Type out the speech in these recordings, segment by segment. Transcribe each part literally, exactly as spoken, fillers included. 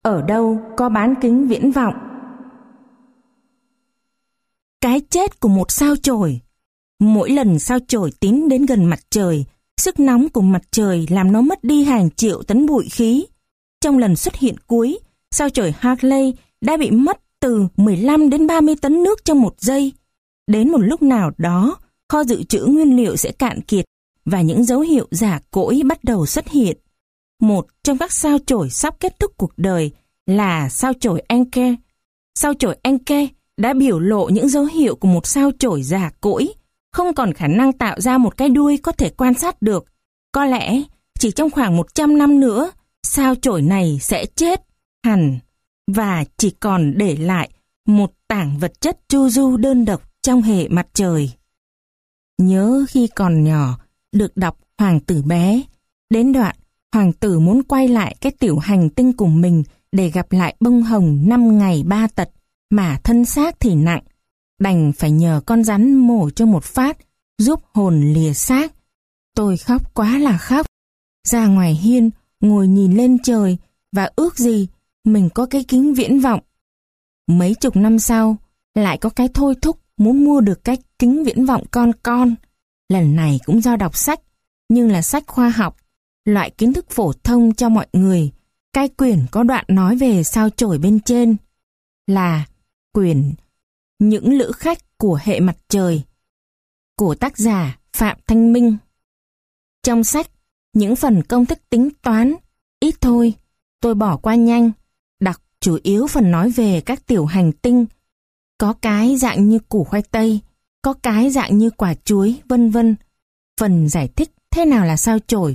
Ở đâu có bán kính viễn vọng? Cái chết của một sao chổi. Mỗi lần sao chổi tiến đến gần mặt trời, sức nóng của mặt trời làm nó mất đi hàng triệu tấn bụi khí. Trong lần xuất hiện cuối, sao chổi Halley đã bị mất từ mười lăm đến ba mươi tấn nước trong một giây. Đến một lúc nào đó, kho dự trữ nguyên liệu sẽ cạn kiệt và những dấu hiệu già cỗi bắt đầu xuất hiện. Một trong các sao chổi sắp kết thúc cuộc đời là sao chổi Encke. Sao chổi Encke đã biểu lộ những dấu hiệu của một sao chổi già cỗi, không còn khả năng tạo ra một cái đuôi có thể quan sát được. Có lẽ chỉ trong khoảng một trăm năm nữa, sao chổi này sẽ chết hẳn và chỉ còn để lại một tảng vật chất chu du đơn độc trong hệ mặt trời. Nhớ khi còn nhỏ, được đọc Hoàng tử bé, đến đoạn hoàng tử muốn quay lại cái tiểu hành tinh của mình để gặp lại bông hồng năm ngày ba tật mà thân xác thì nặng, đành phải nhờ con rắn mổ cho một phát, giúp hồn lìa xác. Tôi khóc quá là khóc, ra ngoài hiên ngồi nhìn lên trời và ước gì mình có cái kính viễn vọng. Mấy chục năm sau, lại có cái thôi thúc muốn mua được cái kính viễn vọng con con. Lần này cũng do đọc sách, nhưng là sách khoa học, loại kiến thức phổ thông cho mọi người. Cái quyển có đoạn nói về sao chổi bên trên là quyển Những lữ khách của hệ mặt trời của tác giả Phạm Thanh Minh. Trong sách, những phần công thức tính toán ít thôi, tôi bỏ qua nhanh, đọc chủ yếu phần nói về các tiểu hành tinh, có cái dạng như củ khoai tây, có cái dạng như quả chuối, vân vân. Phần giải thích thế nào là sao chổi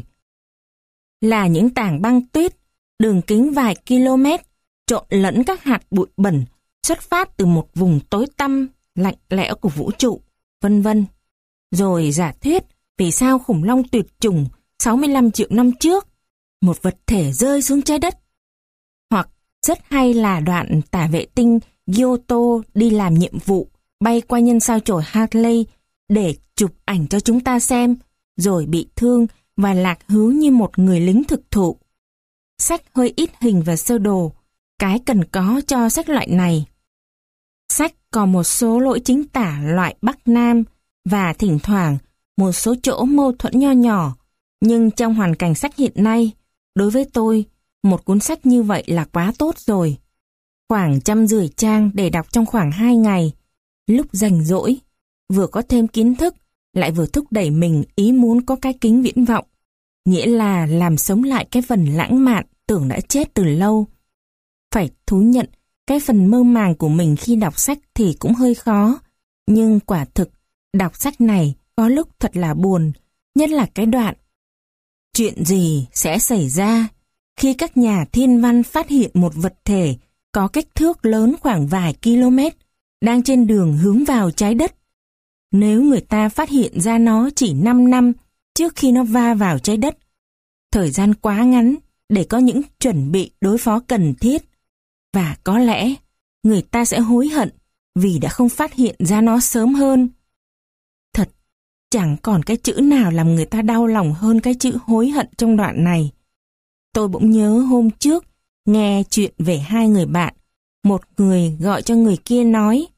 là những tảng băng tuyết, đường kính vài km, trộn lẫn các hạt bụi bẩn, xuất phát từ một vùng tối tăm, lạnh lẽo của vũ trụ, vân vân. Rồi giả thuyết vì sao khủng long tuyệt chủng sáu mươi lăm triệu năm trước, một vật thể rơi xuống trái đất. Hoặc rất hay là đoạn tả vệ tinh Giotto đi làm nhiệm vụ, bay qua nhân sao chổi Halley để chụp ảnh cho chúng ta xem, rồi bị thương và lạc hướng như một người lính thực thụ. Sách hơi ít hình và sơ đồ, cái cần có cho sách loại này. Sách còn một số lỗi chính tả loại Bắc Nam và thỉnh thoảng một số chỗ mâu thuẫn nho nhỏ, nhưng trong hoàn cảnh sách hiện nay, đối với tôi, một cuốn sách như vậy là quá tốt rồi. Khoảng trăm rưỡi trang để đọc trong khoảng hai ngày, lúc rảnh rỗi, vừa có thêm kiến thức, lại vừa thúc đẩy mình ý muốn có cái kính viễn vọng, nghĩa là làm sống lại cái phần lãng mạn tưởng đã chết từ lâu. Phải thú nhận, cái phần mơ màng của mình khi đọc sách thì cũng hơi khó, nhưng quả thực, đọc sách này có lúc thật là buồn, nhất là cái đoạn chuyện gì sẽ xảy ra khi các nhà thiên văn phát hiện một vật thể có kích thước lớn khoảng vài km đang trên đường hướng vào trái đất. Nếu người ta phát hiện ra nó chỉ năm năm trước khi nó va vào trái đất, thời gian quá ngắn để có những chuẩn bị đối phó cần thiết, và có lẽ người ta sẽ hối hận vì đã không phát hiện ra nó sớm hơn. Thật, chẳng còn cái chữ nào làm người ta đau lòng hơn cái chữ hối hận trong đoạn này. Tôi bỗng nhớ hôm trước nghe chuyện về hai người bạn, một người gọi cho người kia nói: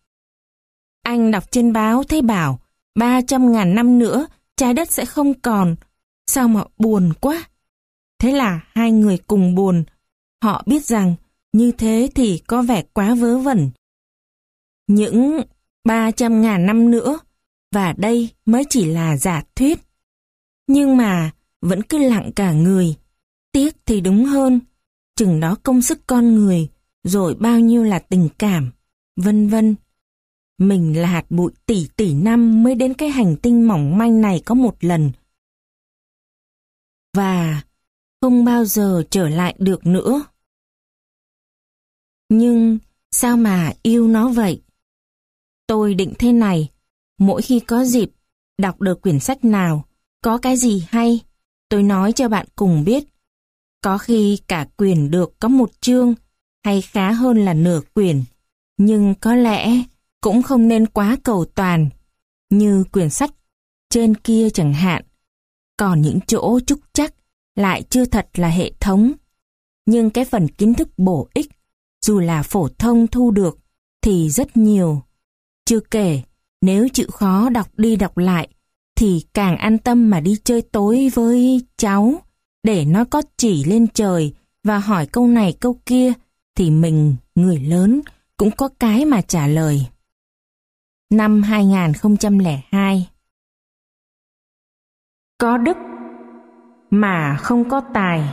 anh đọc trên báo thấy bảo ba trăm ngàn năm nữa trái đất sẽ không còn, sao mà buồn quá. Thế là hai người cùng buồn, họ biết rằng như thế thì có vẻ quá vớ vẩn. Những ba trăm ngàn năm nữa, và đây mới chỉ là giả thuyết. Nhưng mà vẫn cứ lặng cả người, tiếc thì đúng hơn, chừng đó công sức con người, rồi bao nhiêu là tình cảm, vân vân. Mình là hạt bụi tỷ tỷ năm mới đến cái hành tinh mỏng manh này có một lần. Và không bao giờ trở lại được nữa. Nhưng sao mà yêu nó vậy? Tôi định thế này, mỗi khi có dịp đọc được quyển sách nào, có cái gì hay, tôi nói cho bạn cùng biết. Có khi cả quyển được có một chương, hay khá hơn là nửa quyển, nhưng có lẽ cũng không nên quá cầu toàn, như quyển sách trên kia chẳng hạn. Còn những chỗ trúc trắc lại chưa thật là hệ thống. nhưng cái phần kiến thức bổ ích, dù là phổ thông thu được, thì rất nhiều. Chưa kể, nếu chịu khó đọc đi đọc lại, thì càng an tâm mà đi chơi tối với cháu, để nó có chỉ lên trời và hỏi câu này câu kia, thì mình, người lớn, cũng có cái mà trả lời. Năm hai nghìn không trăm lẻ hai. Có đức mà không có tài.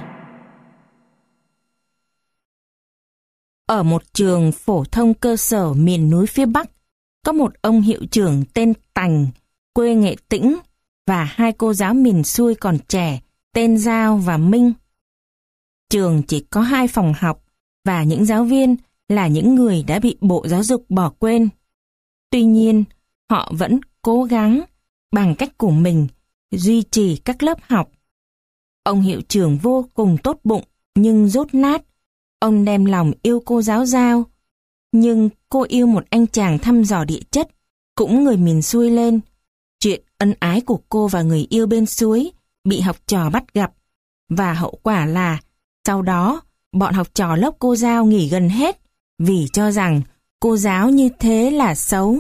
Ở một trường phổ thông cơ sở miền núi phía Bắc, có một ông hiệu trưởng tên Tành, quê Nghệ Tĩnh, và hai cô giáo miền xuôi còn trẻ tên Giao và Minh. Trường chỉ có hai phòng học, và những giáo viên là những người đã bị Bộ Giáo dục bỏ quên. Tuy nhiên, họ vẫn cố gắng bằng cách của mình duy trì các lớp học. Ông hiệu trưởng vô cùng tốt bụng nhưng dốt nát. Ông đem lòng yêu cô giáo Giao, nhưng cô yêu một anh chàng thăm dò địa chất, cũng người miền xuôi lên. Chuyện ân ái của cô và người yêu bên suối bị học trò bắt gặp, và hậu quả là sau đó bọn học trò lớp cô Giao nghỉ gần hết vì cho rằng cô giáo như thế là xấu.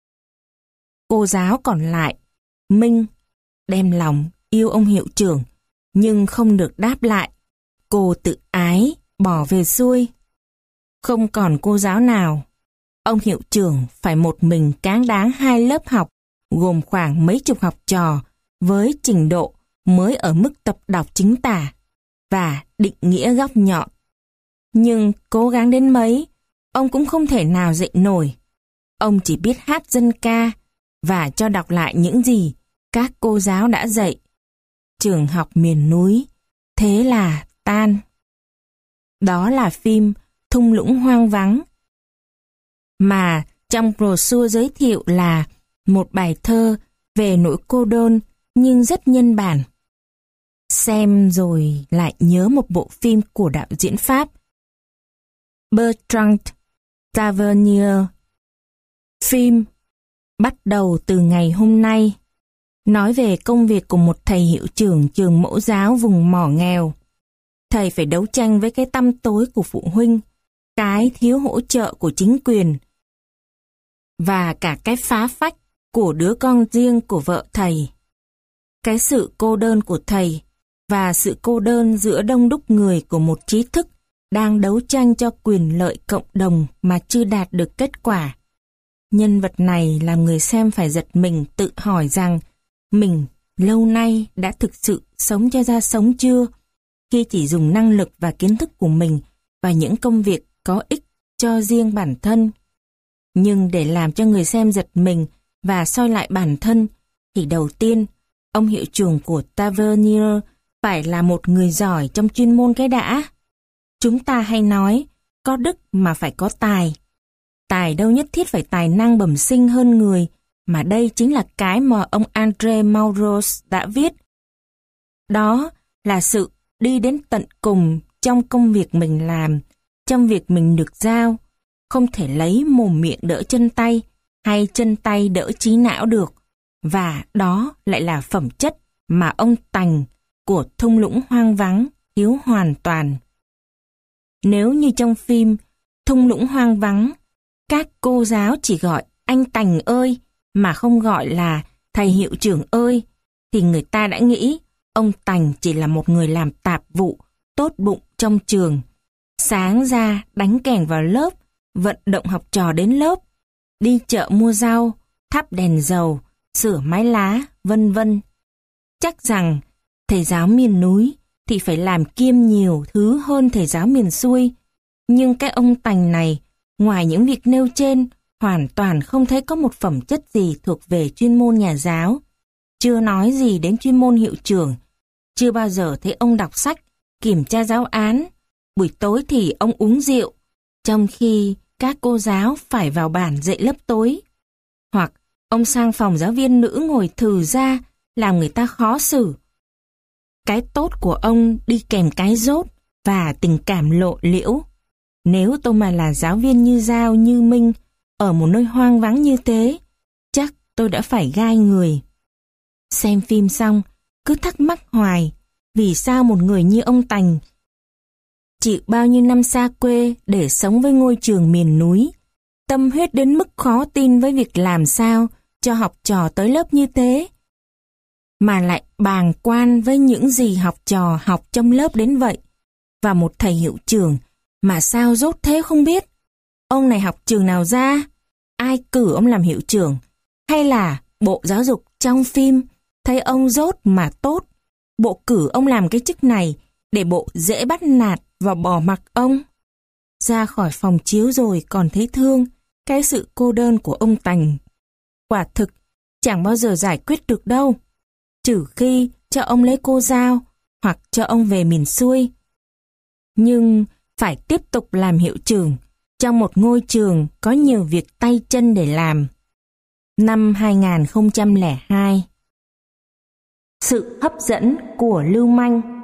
Cô giáo còn lại, Minh, đem lòng yêu ông hiệu trưởng, nhưng không được đáp lại. Cô tự ái, bỏ về xuôi. Không còn cô giáo nào. Ông hiệu trưởng phải một mình cáng đáng hai lớp học, gồm khoảng mấy chục học trò, với trình độ mới ở mức tập đọc chính tả và định nghĩa góc nhọn. Nhưng cố gắng đến mấy, ông cũng không thể nào dạy nổi. Ông chỉ biết hát dân ca và cho đọc lại những gì các cô giáo đã dạy. Trường học miền núi, thế là tan. Đó là phim Thung lũng hoang vắng, mà trong brochure giới thiệu là một bài thơ về nỗi cô đơn nhưng rất nhân bản. Xem rồi lại nhớ một bộ phim của đạo diễn Pháp Bertrand Tavernier. Phim bắt đầu từ ngày hôm nay, nói về công việc của một thầy hiệu trưởng trường mẫu giáo vùng mỏ nghèo. Thầy phải đấu tranh với cái tăm tối của phụ huynh, cái thiếu hỗ trợ của chính quyền, và cả cái phá phách của đứa con riêng của vợ thầy. Cái sự cô đơn của thầy và sự cô đơn giữa đông đúc người của một trí thức đang đấu tranh cho quyền lợi cộng đồng mà chưa đạt được kết quả. Nhân vật này làm người xem phải giật mình tự hỏi rằng mình lâu nay đã thực sự sống cho ra sống chưa, khi chỉ dùng năng lực và kiến thức của mình vào những công việc có ích cho riêng bản thân. Nhưng để làm cho người xem giật mình và soi lại bản thân, thì đầu tiên, ông hiệu trưởng của Tavernier phải là một người giỏi trong chuyên môn cái đã. Chúng ta hay nói, có đức mà phải có tài. Tài đâu nhất thiết phải tài năng bẩm sinh hơn người, mà đây chính là cái mà ông André Malraux đã viết. Đó là sự đi đến tận cùng trong công việc mình làm, trong việc mình được giao, không thể lấy mồm miệng đỡ chân tay, hay chân tay đỡ trí não được. Và đó lại là phẩm chất mà ông Tành của Thung lũng hoang vắng thiếu hoàn toàn. Nếu như trong phim Thung lũng hoang vắng, các cô giáo chỉ gọi anh Tành ơi mà không gọi là thầy hiệu trưởng ơi, thì người ta đã nghĩ ông Tành chỉ là một người làm tạp vụ, tốt bụng trong trường. Sáng ra đánh kèn vào lớp, vận động học trò đến lớp, đi chợ mua rau, thắp đèn dầu, sửa mái lá, vân vân. Chắc rằng thầy giáo miền núi thì phải làm kiêm nhiều thứ hơn thầy giáo miền xuôi. Nhưng cái ông Tành này, ngoài những việc nêu trên, hoàn toàn không thấy có một phẩm chất gì thuộc về chuyên môn nhà giáo. Chưa nói gì đến chuyên môn hiệu trưởng. Chưa bao giờ thấy ông đọc sách, kiểm tra giáo án. Buổi tối thì ông uống rượu, trong khi các cô giáo phải vào bàn dạy lớp tối. Hoặc ông sang phòng giáo viên nữ ngồi thừ ra, làm người ta khó xử. Cái tốt của ông đi kèm cái dốt và tình cảm lộ liễu. Nếu tôi mà là giáo viên như Giao, như Minh, ở một nơi hoang vắng như thế, chắc tôi đã phải gai người. Xem phim xong, cứ thắc mắc hoài, vì sao một người như ông Tành chịu bao nhiêu năm xa quê để sống với ngôi trường miền núi, tâm huyết đến mức khó tin với việc làm sao cho học trò tới lớp như thế, mà lại bàng quan với những gì học trò học trong lớp đến vậy. Và một thầy hiệu trưởng mà sao dốt thế không biết. Ông này học trường nào ra? Ai cử ông làm hiệu trưởng? Hay là Bộ Giáo dục trong phim thấy ông dốt mà tốt, Bộ cử ông làm cái chức này để Bộ dễ bắt nạt và bỏ mặc ông? Ra khỏi phòng chiếu rồi còn thấy thương cái sự cô đơn của ông Tành. Quả thực chẳng bao giờ giải quyết được đâu, trừ khi cho ông lấy cô dao hoặc cho ông về miền xuôi. Nhưng phải tiếp tục làm hiệu trưởng trong một ngôi trường có nhiều việc tay chân để làm. Năm hai nghìn không trăm lẻ hai. Sự hấp dẫn của lưu manh.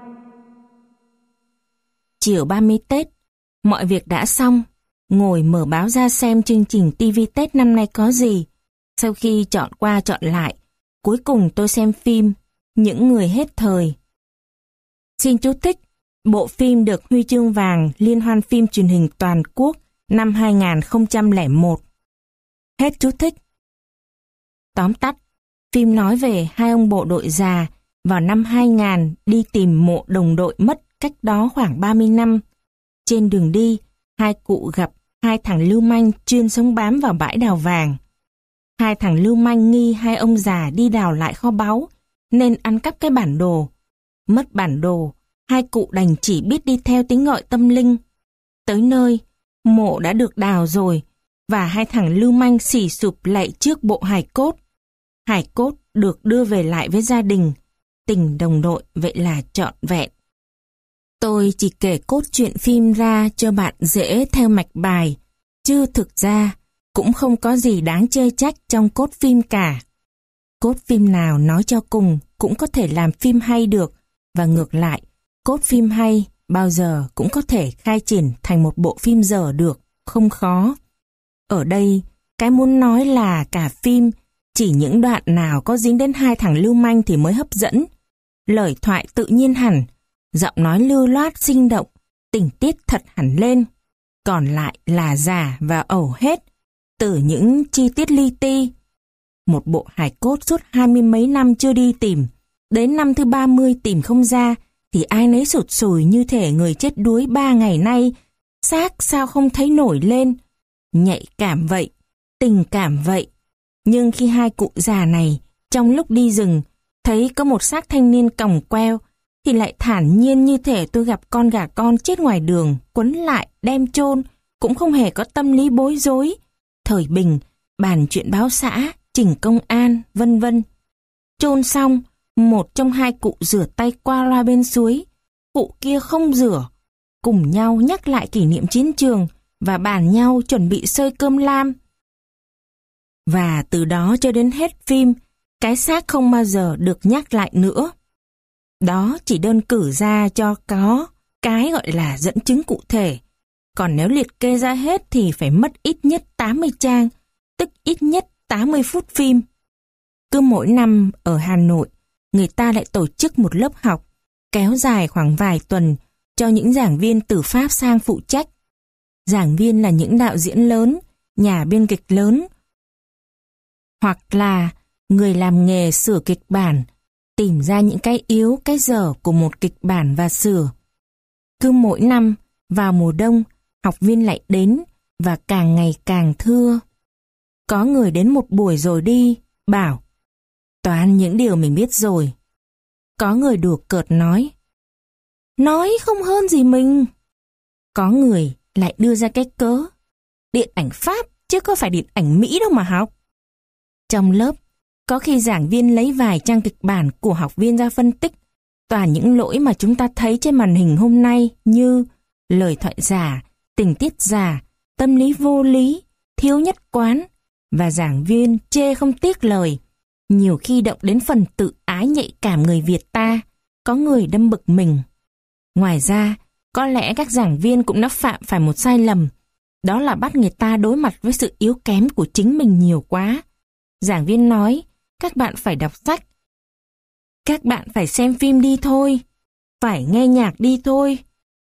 Chiều ba mươi Tết, mọi việc đã xong, ngồi mở báo ra xem chương trình ti vi Tết năm nay có gì. Sau khi chọn qua chọn lại, cuối cùng tôi xem phim Những Người Hết Thời. Xin chú thích, bộ phim được huy chương vàng Liên hoan phim truyền hình toàn quốc năm hai nghìn không trăm lẻ một. Hết chú thích. Tóm tắt, phim nói về hai ông bộ đội già vào năm hai nghìn đi tìm mộ đồng đội mất cách đó khoảng ba mươi năm. Trên đường đi, hai cụ gặp hai thằng lưu manh chuyên sống bám vào bãi đào vàng. Hai thằng lưu manh nghi hai ông già đi đào lại kho báu nên ăn cắp cái bản đồ. Mất bản đồ, hai cụ đành chỉ biết đi theo tiếng gọi tâm linh. Tới nơi, mộ đã được đào rồi và hai thằng lưu manh xỉ sụp lạy trước bộ hài cốt. Hài cốt được đưa về lại với gia đình. Tình đồng đội vậy là trọn vẹn. Tôi chỉ kể cốt truyện phim ra cho bạn dễ theo mạch bài, chứ thực ra cũng không có gì đáng chê trách trong cốt phim cả. Cốt phim nào nói cho cùng cũng có thể làm phim hay được, và ngược lại, cốt phim hay bao giờ cũng có thể khai triển thành một bộ phim dở được, không khó. Ở đây, cái muốn nói là cả phim chỉ những đoạn nào có dính đến hai thằng lưu manh thì mới hấp dẫn. Lời thoại tự nhiên hẳn, giọng nói lưu loát sinh động, tình tiết thật hẳn lên. Còn lại là giả và ẩu hết, từ những chi tiết li ti. Một bộ hài cốt suốt hai mươi mấy năm chưa đi tìm, đến năm thứ ba mươi tìm không ra, thì ai nấy sụt sùi như thể người chết đuối ba ngày nay, xác sao không thấy nổi lên. Nhạy cảm vậy, tình cảm vậy. Nhưng khi hai cụ già này, trong lúc đi rừng, thấy có một xác thanh niên còng queo, thì lại thản nhiên như thể tôi gặp con gà con chết ngoài đường, quấn lại, đem chôn, cũng không hề có tâm lý bối rối. Thời bình, bàn chuyện báo xã, chỉnh công an, vân vân. Chôn xong, một trong hai cụ rửa tay qua loa bên suối, cụ kia không rửa, cùng nhau nhắc lại kỷ niệm chiến trường và bàn nhau chuẩn bị xơi cơm lam. Và từ đó cho đến hết phim, cái xác không bao giờ được nhắc lại nữa. Đó chỉ đơn cử ra cho có cái gọi là dẫn chứng cụ thể. Còn nếu liệt kê ra hết thì phải mất ít nhất tám mươi trang, tức ít nhất tám mươi phút phim. Cứ mỗi năm ở Hà Nội, người ta lại tổ chức một lớp học, kéo dài khoảng vài tuần cho những giảng viên từ Pháp sang phụ trách. Giảng viên là những đạo diễn lớn, nhà biên kịch lớn, hoặc là người làm nghề sửa kịch bản, tìm ra những cái yếu, cái dở của một kịch bản và sửa. Cứ mỗi năm, vào mùa đông, học viên lại đến và càng ngày càng thưa. Có người đến một buổi rồi đi, bảo toàn những điều mình biết rồi. Có người đùa cợt nói nói không hơn gì mình. Có người lại đưa ra cái cớ điện ảnh Pháp chứ có phải điện ảnh Mỹ đâu mà học. Trong lớp, có khi giảng viên lấy vài trang kịch bản của học viên ra phân tích toàn những lỗi mà chúng ta thấy trên màn hình hôm nay như lời thoại giả, tình tiết giả, tâm lý vô lý, thiếu nhất quán, và giảng viên chê không tiếc lời, nhiều khi động đến phần tự ái nhạy cảm người Việt ta, có người đâm bực mình. Ngoài ra, có lẽ các giảng viên cũng đã phạm phải một sai lầm, đó là bắt người ta đối mặt với sự yếu kém của chính mình nhiều quá. Giảng viên nói, các bạn phải đọc sách, các bạn phải xem phim đi thôi, phải nghe nhạc đi thôi,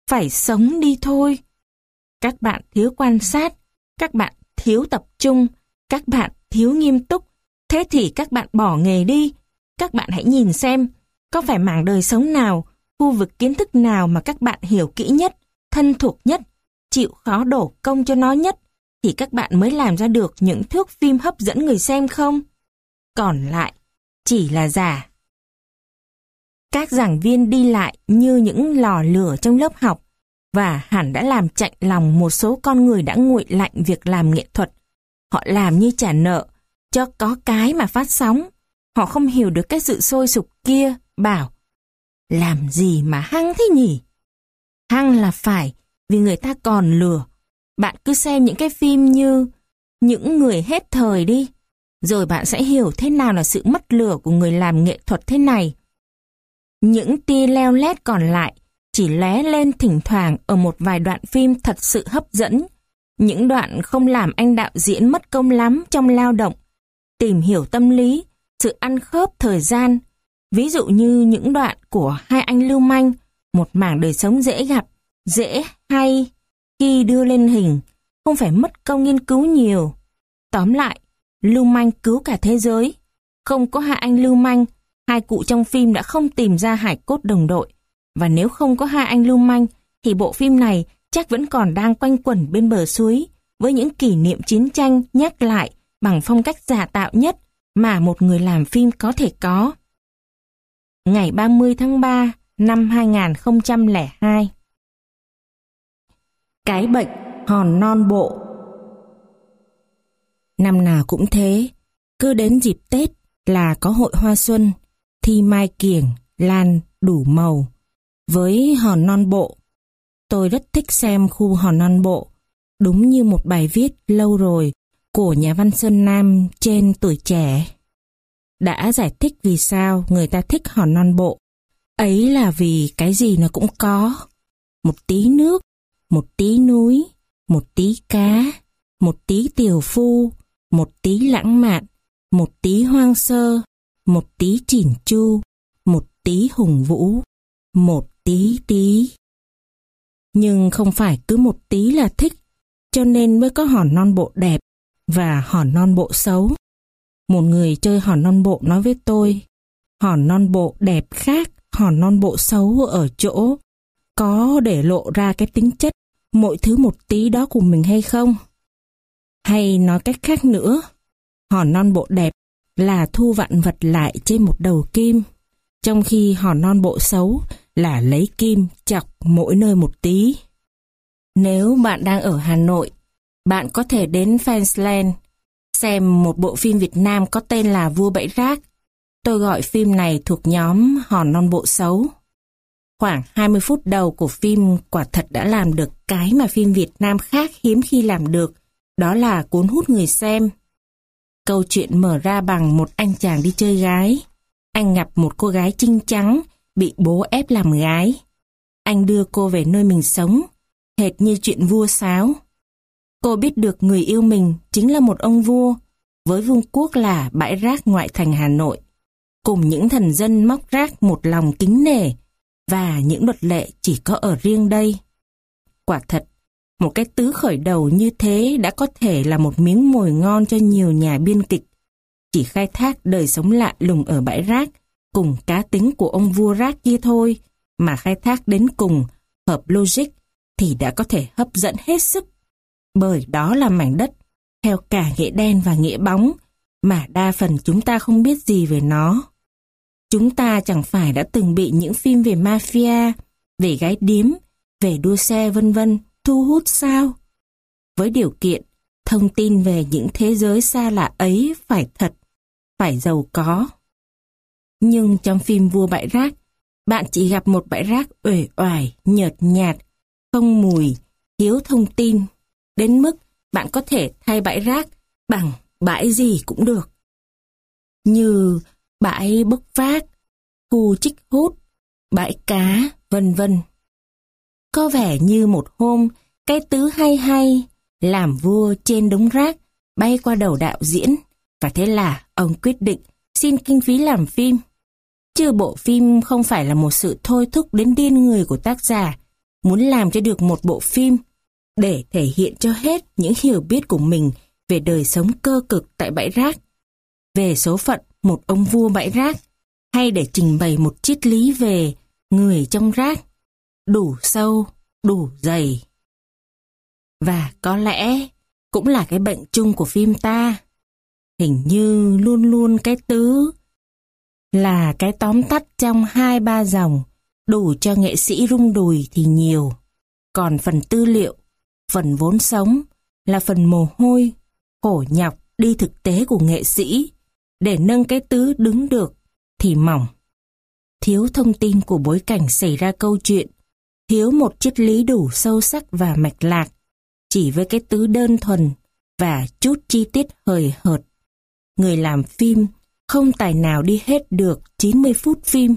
phải sống đi thôi. Các bạn thiếu quan sát, các bạn thiếu tập trung, các bạn thiếu nghiêm túc. Thế thì các bạn bỏ nghề đi. Các bạn hãy nhìn xem, có phải mảng đời sống nào, khu vực kiến thức nào mà các bạn hiểu kỹ nhất, thân thuộc nhất, chịu khó đổ công cho nó nhất, thì các bạn mới làm ra được những thước phim hấp dẫn người xem không? Còn lại, chỉ là giả. Các giảng viên đi lại như những lò lửa trong lớp học, và hẳn đã làm chạnh lòng một số con người đã nguội lạnh việc làm nghệ thuật. Họ làm như trả nợ, cho có cái mà phát sóng. Họ không hiểu được cái sự sôi sục kia, bảo, làm gì mà hăng thế nhỉ? Hăng là phải, vì người ta còn lừa. Bạn cứ xem những cái phim như Những Người Hết Thời đi, rồi bạn sẽ hiểu thế nào là sự mất lửa của người làm nghệ thuật thế này. Những tia leo lét còn lại chỉ lóe lên thỉnh thoảng ở một vài đoạn phim thật sự hấp dẫn, những đoạn không làm anh đạo diễn mất công lắm trong lao động, tìm hiểu tâm lý, sự ăn khớp thời gian. Ví dụ như những đoạn của hai anh lưu manh, một mảng đời sống dễ gặp, dễ hay, khi đưa lên hình, không phải mất công nghiên cứu nhiều. Tóm lại, lưu manh cứu cả thế giới. Không có hai anh lưu manh, hai cụ trong phim đã không tìm ra hài cốt đồng đội. Và nếu không có hai anh lưu manh, thì bộ phim này chắc vẫn còn đang quanh quẩn bên bờ suối, với những kỷ niệm chiến tranh nhắc lại bằng phong cách giả tạo nhất mà một người làm phim có thể có. Ngày ba mươi tháng ba năm hai nghìn không trăm lẻ hai. Cái bệnh hòn non bộ. Năm nào cũng thế, cứ đến dịp Tết là có hội hoa xuân, thi mai kiểng, lan đủ màu, với hòn non bộ. Tôi rất thích xem khu hòn non bộ, đúng như một bài viết lâu rồi của nhà văn Sơn Nam trên Tuổi Trẻ. Đã giải thích vì sao người ta thích hòn non bộ. Ấy là vì cái gì nó cũng có. Một tí nước, một tí núi, một tí cá, một tí tiều phu, một tí lãng mạn, một tí hoang sơ, một tí chỉn chu, một tí hùng vũ, một tí tí. Nhưng không phải cứ một tí là thích, cho nên mới có hòn non bộ đẹp và hòn non bộ xấu. Một người chơi hòn non bộ nói với tôi, hòn non bộ đẹp khác hòn non bộ xấu ở chỗ có để lộ ra cái tính chất mỗi thứ một tí đó của mình hay không? Hay nói cách khác nữa, hòn non bộ đẹp là thu vạn vật lại trên một đầu kim, trong khi hòn non bộ xấu là lấy kim chọc mỗi nơi một tí. Nếu bạn đang ở Hà Nội, bạn có thể đến Fansland xem một bộ phim Việt Nam có tên là Vua Bãi Rác. Tôi gọi phim này thuộc nhóm hòn non bộ xấu. Khoảng hai mươi phút đầu của phim quả thật đã làm được cái mà phim Việt Nam khác hiếm khi làm được, đó là cuốn hút người xem. Câu chuyện mở ra bằng một anh chàng đi chơi gái. Anh gặp một cô gái trinh trắng bị bố ép làm gái. Anh đưa cô về nơi mình sống, hệt như chuyện vua sáo. Cô biết được người yêu mình chính là một ông vua, với vương quốc là bãi rác ngoại thành Hà Nội, cùng những thần dân móc rác một lòng kính nể, và những luật lệ chỉ có ở riêng đây. Quả thật, một cái tứ khởi đầu như thế đã có thể là một miếng mồi ngon cho nhiều nhà biên kịch. Chỉ khai thác đời sống lạ lùng ở bãi rác, cùng cá tính của ông vua rác kia thôi, mà khai thác đến cùng, hợp logic, thì đã có thể hấp dẫn hết sức. Bởi đó là mảnh đất, theo cả nghĩa đen và nghĩa bóng, mà đa phần chúng ta không biết gì về nó. Chúng ta chẳng phải đã từng bị những phim về mafia, về gái điếm, về đua xe vân vân thu hút sao? Với điều kiện, thông tin về những thế giới xa lạ ấy phải thật, phải giàu có. Nhưng trong phim Vua Bãi Rác, bạn chỉ gặp một bãi rác uể oải, nhợt nhạt, không mùi, thiếu thông tin, đến mức bạn có thể thay bãi rác bằng bãi gì cũng được. Như bãi bốc vác, khu trích hút, bãi cá, vân vân. Có vẻ như một hôm, cái tứ hay hay, làm vua trên đống rác, bay qua đầu đạo diễn, và thế là ông quyết định xin kinh phí làm phim. Chứ bộ phim không phải là một sự thôi thúc đến điên người của tác giả, muốn làm cho được một bộ phim để thể hiện cho hết những hiểu biết của mình về đời sống cơ cực tại bãi rác, về số phận một ông vua bãi rác, hay để trình bày một triết lý về người trong rác, đủ sâu, đủ dày. Và có lẽ cũng là cái bệnh chung của phim ta. Hình như luôn luôn cái tứ là cái tóm tắt trong hai ba dòng, đủ cho nghệ sĩ rung đùi thì nhiều. Còn phần tư liệu, phần vốn sống là phần mồ hôi, khổ nhọc đi thực tế của nghệ sĩ để nâng cái tứ đứng được thì mỏng. Thiếu thông tin của bối cảnh xảy ra câu chuyện, thiếu một triết lý đủ sâu sắc và mạch lạc, chỉ với cái tứ đơn thuần và chút chi tiết hời hợt. Người làm phim không tài nào đi hết được chín mươi phút phim.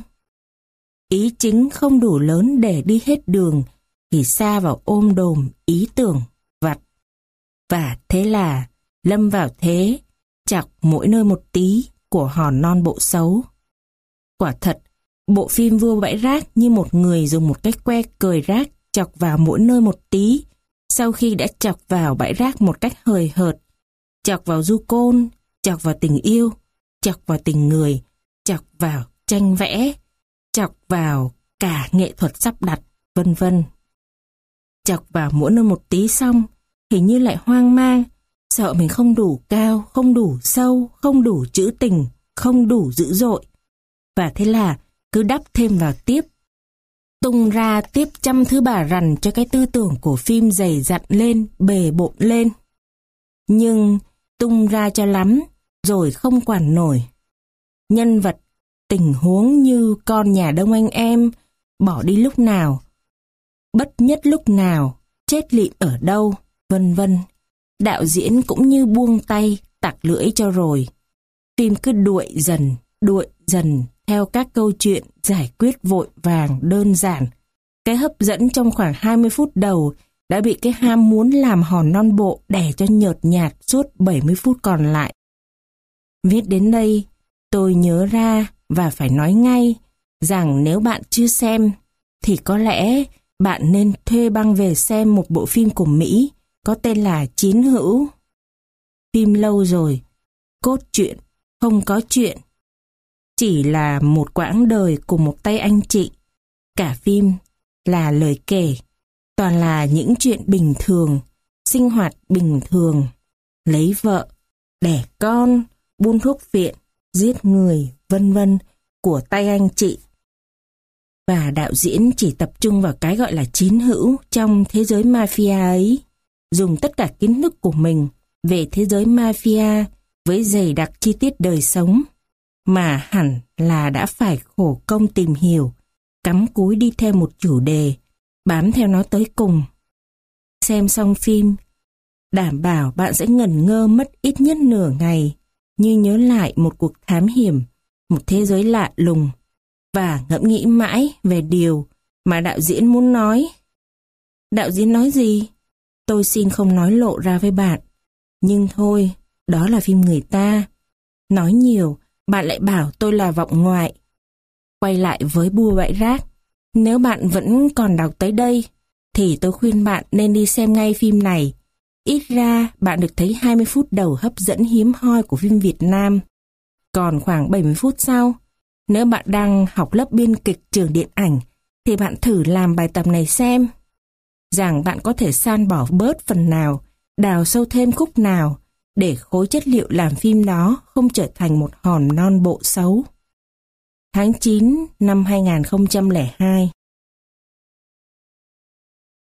Ý chính không đủ lớn để đi hết đường thì sa vào ôm đồm ý tưởng vặt. Và thế là lâm vào thế chọc mỗi nơi một tí của hòn non bộ xấu. Quả thật, bộ phim Vua Bãi Rác như một người dùng một cái que cười rác chọc vào mỗi nơi một tí sau khi đã chọc vào bãi rác một cách hời hợt, chọc vào du côn, chọc vào tình yêu, chọc vào tình người, chọc vào tranh vẽ, chọc vào cả nghệ thuật sắp đặt, vân vân. Chọc vào mỗi nơi một tí xong, hình như lại hoang mang, sợ mình không đủ cao, không đủ sâu, không đủ trữ tình, không đủ dữ dội. Và thế là cứ đắp thêm vào tiếp, tung ra tiếp trăm thứ bà rằn cho cái tư tưởng của phim dày dặn lên, bề bộn lên. Nhưng tung ra cho lắm, rồi không quản nổi. Nhân vật, tình huống như con nhà đông anh em, bỏ đi lúc nào, bất nhất lúc nào, chết lịm ở đâu, vân vân. Đạo diễn cũng như buông tay, tặc lưỡi cho rồi. Phim cứ đuội dần, đuội dần theo các câu chuyện giải quyết vội vàng, đơn giản. Cái hấp dẫn trong khoảng hai mươi phút đầu đã bị cái ham muốn làm hòn non bộ đè cho nhợt nhạt suốt bảy mươi phút còn lại. Viết đến đây, tôi nhớ ra và phải nói ngay rằng nếu bạn chưa xem, thì có lẽ bạn nên thuê băng về xem một bộ phim của Mỹ có tên là Chiến Hữu. Phim lâu rồi, cốt truyện không có chuyện, chỉ là một quãng đời của một tay anh chị. Cả phim là lời kể, toàn là những chuyện bình thường, sinh hoạt bình thường, lấy vợ, đẻ con, buôn thuốc viện, giết người, vân vân của tay anh chị. Và đạo diễn chỉ tập trung vào cái gọi là chiến hữu trong thế giới mafia ấy, dùng tất cả kiến thức của mình về thế giới mafia với dày đặc chi tiết đời sống, mà hẳn là đã phải khổ công tìm hiểu, cắm cúi đi theo một chủ đề, bám theo nó tới cùng. Xem xong phim, đảm bảo bạn sẽ ngẩn ngơ mất ít nhất nửa ngày, như nhớ lại một cuộc thám hiểm, một thế giới lạ lùng, và ngẫm nghĩ mãi về điều mà đạo diễn muốn nói. Đạo diễn nói gì? Tôi xin không nói lộ ra với bạn. Nhưng thôi, đó là phim người ta. Nói nhiều, bạn lại bảo tôi là vọng ngoại. Quay lại với Vua Bãi Rác. Nếu bạn vẫn còn đọc tới đây, thì tôi khuyên bạn nên đi xem ngay phim này. Ít ra bạn được thấy hai mươi phút đầu hấp dẫn hiếm hoi của phim Việt Nam. Còn khoảng bảy mươi phút sau, nếu bạn đang học lớp biên kịch trường điện ảnh, thì bạn thử làm bài tập này xem. Rằng bạn có thể san bỏ bớt phần nào, đào sâu thêm khúc nào, để khối chất liệu làm phim đó không trở thành một hòn non bộ xấu. Tháng chín năm hai nghìn không trăm lẻ hai